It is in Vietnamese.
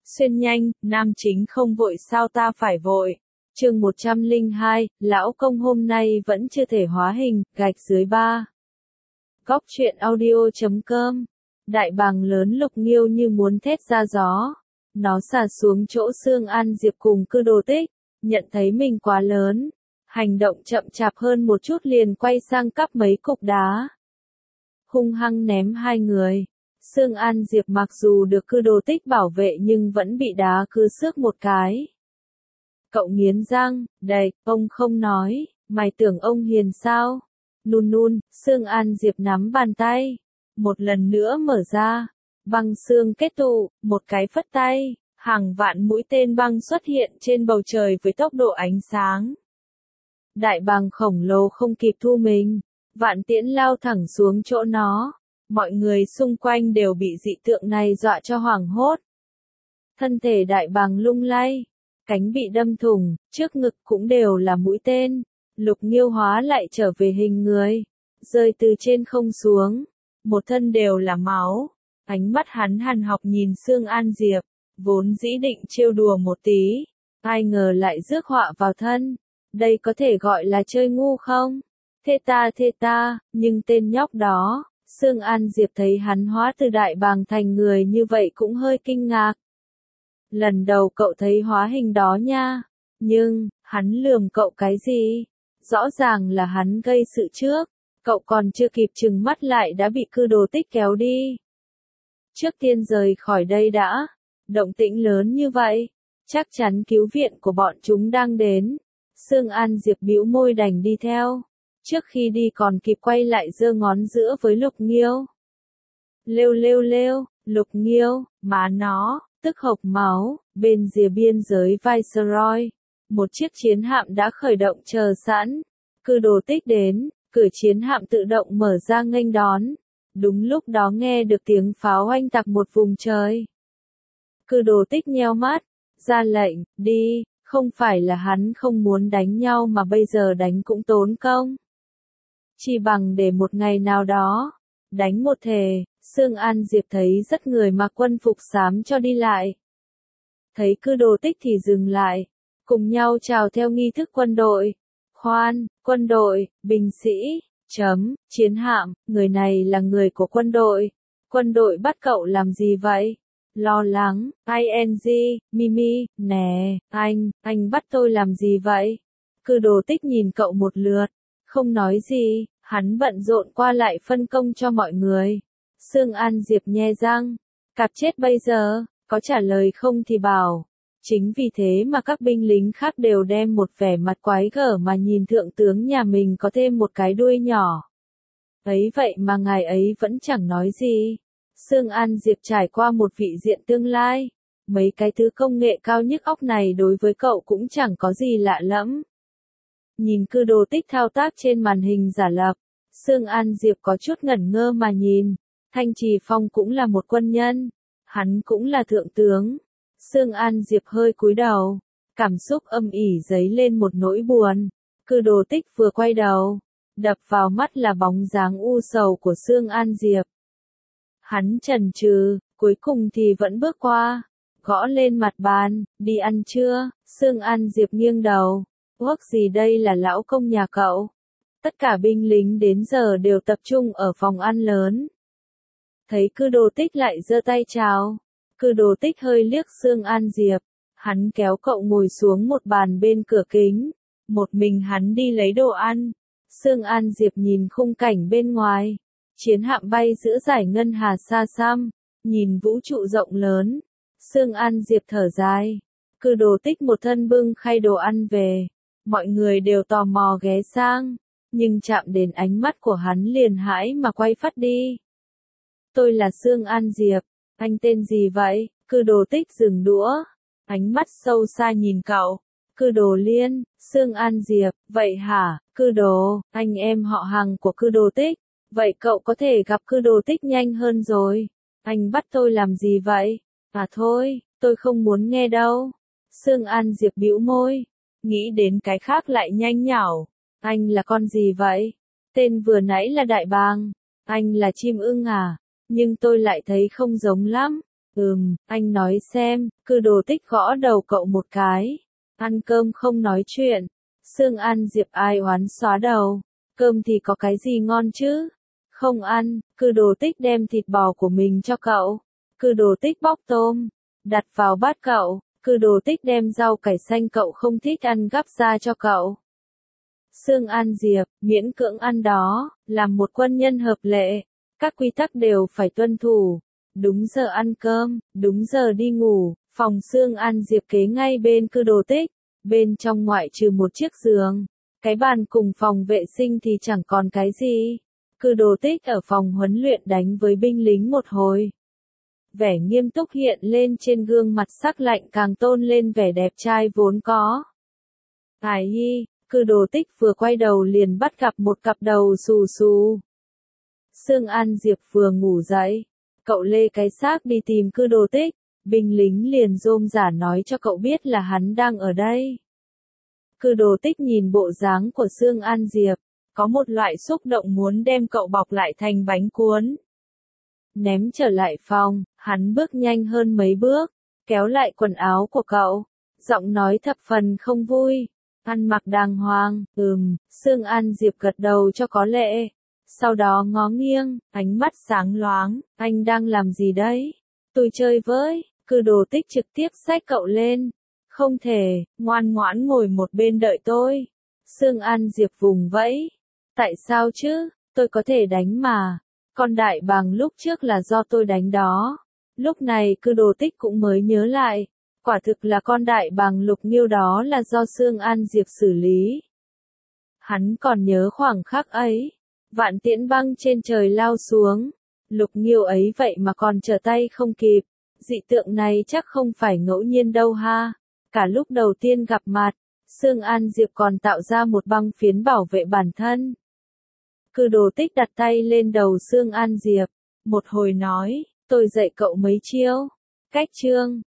Xuyên nhanh, nam chính không vội sao ta phải vội. Chương 102, lão công hôm nay vẫn chưa thể hóa hình, gạch dưới 3. Góc truyện audio.com. Đại bàng lớn Lục Nghiêu như muốn thét ra gió. Nó xả xuống chỗ Sương An Diệp cùng Cư Đồ Tích, nhận thấy mình quá lớn. Hành động chậm chạp hơn một chút liền quay sang cắp mấy cục đá. Hung hăng ném hai người. Sương An Diệp mặc dù được Cư Đồ Tích bảo vệ nhưng vẫn bị đá cứ xước một cái. Cậu nghiến răng, đầy, ông không nói, mày tưởng ông hiền sao? Nun nun, Sương An Diệp nắm bàn tay. Một lần nữa mở ra. Băng xương kết tụ, một cái phất tay. Hàng vạn mũi tên băng xuất hiện trên bầu trời với tốc độ ánh sáng. Đại bàng khổng lồ không kịp thu mình. Vạn tiễn lao thẳng xuống chỗ nó. Mọi người xung quanh đều bị dị tượng này dọa cho hoảng hốt. Thân thể đại bàng lung lay. Cánh bị đâm thủng, trước ngực cũng đều là mũi tên. Lục Nghiêu hóa lại trở về hình người. Rơi từ trên không xuống. Một thân đều là máu. Ánh mắt hắn hằn học nhìn Sương An Diệp. Vốn dĩ định trêu đùa một tí. Ai ngờ lại rước họa vào thân. Đây có thể gọi là chơi ngu không? Thê ta, nhưng tên nhóc đó. Sương An Diệp thấy hắn hóa từ đại bàng thành người như vậy cũng hơi kinh ngạc. Lần đầu cậu thấy hóa hình đó nha. Nhưng, hắn lườm cậu cái gì? Rõ ràng là hắn gây sự trước. Cậu còn chưa kịp trừng mắt lại đã bị Cư Đồ Tích kéo đi. Trước tiên rời khỏi đây đã. Động tĩnh lớn như vậy. Chắc chắn cứu viện của bọn chúng đang đến. Sương An Diệp bĩu môi đành đi theo. Trước khi đi còn kịp quay lại giơ ngón giữa với Lục Nghiêu. Lêu, Lục Nghiêu, má nó, tức hộc máu, bên rìa biên giới Viceroy. Một chiếc chiến hạm đã khởi động chờ sẵn. Cư Đồ Tích đến, cửa chiến hạm tự động mở ra nghênh đón. Đúng lúc đó nghe được tiếng pháo oanh tạc một vùng trời. Cư Đồ Tích nheo mắt, ra lệnh, đi, không phải là hắn không muốn đánh nhau mà bây giờ đánh cũng tốn công. Chỉ bằng để một ngày nào đó, đánh một thể, Sương An Diệp thấy rất người mặc quân phục xám cho đi lại. Thấy Cư Đồ Tích thì dừng lại, cùng nhau chào theo nghi thức quân đội. Khoan, quân đội, binh sĩ, chiến hạm, người này là người của quân đội. Quân đội bắt cậu làm gì vậy? Lo lắng, ing, Mimi, nè, anh bắt tôi làm gì vậy? Cư Đồ Tích nhìn cậu một lượt, không nói gì, hắn bận rộn qua lại phân công cho mọi người. Sương An Diệp nhe răng, cạp chết bây giờ, có trả lời không thì bảo. Chính vì thế mà các binh lính khác đều đem một vẻ mặt quái gở mà nhìn thượng tướng nhà mình có thêm một cái đuôi nhỏ. Ấy vậy mà ngài ấy vẫn chẳng nói gì. Sương An Diệp trải qua một vị diện tương lai. Mấy cái thứ công nghệ cao nhức óc này đối với cậu cũng chẳng có gì lạ lẫm. Nhìn Cư Đồ Tích thao tác trên màn hình giả lập. Sương An Diệp có chút ngẩn ngơ mà nhìn. Thanh Trì Phong cũng là một quân nhân. Hắn cũng là thượng tướng. Sương An Diệp hơi cúi đầu. Cảm xúc âm ỉ dấy lên một nỗi buồn. Cư Đồ Tích vừa quay đầu. Đập vào mắt là bóng dáng u sầu của Sương An Diệp. Hắn chần chừ, cuối cùng thì vẫn bước qua. Gõ lên mặt bàn, đi ăn trưa. Sương An Diệp nghiêng đầu. Ước gì đây là lão công nhà cậu. Tất cả binh lính đến giờ đều tập trung ở phòng ăn lớn. Thấy Cư Đồ Tích lại giơ tay chào. Cư Đồ Tích hơi liếc Sương An Diệp. Hắn kéo cậu ngồi xuống một bàn bên cửa kính. Một mình hắn đi lấy đồ ăn. Sương An Diệp nhìn khung cảnh bên ngoài. Chiến hạm bay giữa dải ngân hà xa xăm. Nhìn vũ trụ rộng lớn. Sương An Diệp thở dài. Cư Đồ Tích một thân bưng khay đồ ăn về. Mọi người đều tò mò ghé sang. Nhưng chạm đến ánh mắt của hắn liền hãi mà quay phắt đi. Tôi là Sương An Diệp. Anh tên gì vậy? Cư Đồ Tích dừng đũa. Ánh mắt sâu xa nhìn cậu. Cư Đồ Liên, Sương An Diệp. Vậy hả, Cư Đồ, anh em họ hàng của Cư Đồ Tích. Vậy cậu có thể gặp Cư Đồ Tích nhanh hơn rồi. Anh bắt tôi làm gì vậy? À thôi, tôi không muốn nghe đâu. Sương An Diệp bĩu môi. Nghĩ đến cái khác lại nhanh nhảu. Anh là con gì vậy? Tên vừa nãy là đại bàng. Anh là chim ưng à? Nhưng tôi lại thấy không giống lắm. Anh nói xem, Cư Đồ Tích gõ đầu cậu một cái. Ăn cơm không nói chuyện. Sương An Diệp ai oán xóa đầu. Cơm thì có cái gì ngon chứ? Không ăn, Cư Đồ Tích đem thịt bò của mình cho cậu. Cư Đồ Tích bóc tôm, đặt vào bát cậu. Cư Đồ Tích đem rau cải xanh cậu không thích ăn gắp ra cho cậu. Sương An Diệp, miễn cưỡng ăn đó, làm một quân nhân hợp lệ. Các quy tắc đều phải tuân thủ. Đúng giờ ăn cơm, đúng giờ đi ngủ. Phòng Sương An Diệp kế ngay bên Cư Đồ Tích. Bên trong ngoại trừ một chiếc giường. Cái bàn cùng phòng vệ sinh thì chẳng còn cái gì. Cư Đồ Tích ở phòng huấn luyện đánh với binh lính một hồi. Vẻ nghiêm túc hiện lên trên gương mặt sắc lạnh càng tôn lên vẻ đẹp trai vốn có. Ai hi, Cư Đồ Tích vừa quay đầu liền bắt gặp một cặp đầu xù xù. Sương An Diệp vừa ngủ dậy. Cậu lê cái xác đi tìm Cư Đồ Tích. Binh lính liền rôm rả nói cho cậu biết là hắn đang ở đây. Cư Đồ Tích nhìn bộ dáng của Sương An Diệp. Có một loại xúc động muốn đem cậu bọc lại thành bánh cuốn. Ném trở lại phòng, hắn bước nhanh hơn mấy bước, kéo lại quần áo của cậu. Giọng nói thập phần không vui. Ăn mặc đàng hoàng, Sương An Diệp gật đầu cho có lệ. Sau đó ngó nghiêng, ánh mắt sáng loáng, anh đang làm gì đấy? Tôi chơi với, Cư Đồ Tích trực tiếp xách cậu lên. Không thể, ngoan ngoãn ngồi một bên đợi tôi. Sương An Diệp vùng vẫy. Tại sao chứ, tôi có thể đánh mà. Con đại bàng lúc trước là do tôi đánh đó. Lúc này Cư Đồ Tích cũng mới nhớ lại. Quả thực là con đại bàng Lục Nghiêu đó là do Sương An Diệp xử lý. Hắn còn nhớ khoảng khắc ấy. Vạn tiễn băng trên trời lao xuống. Lục Nghiêu ấy vậy mà còn trở tay không kịp. Dị tượng này chắc không phải ngẫu nhiên đâu ha. Cả lúc đầu tiên gặp mặt, Sương An Diệp còn tạo ra một băng phiến bảo vệ bản thân. Cư Đồ Tích đặt tay lên đầu Sương An Diệp. Một hồi nói, tôi dạy cậu mấy chiêu. Cách chương.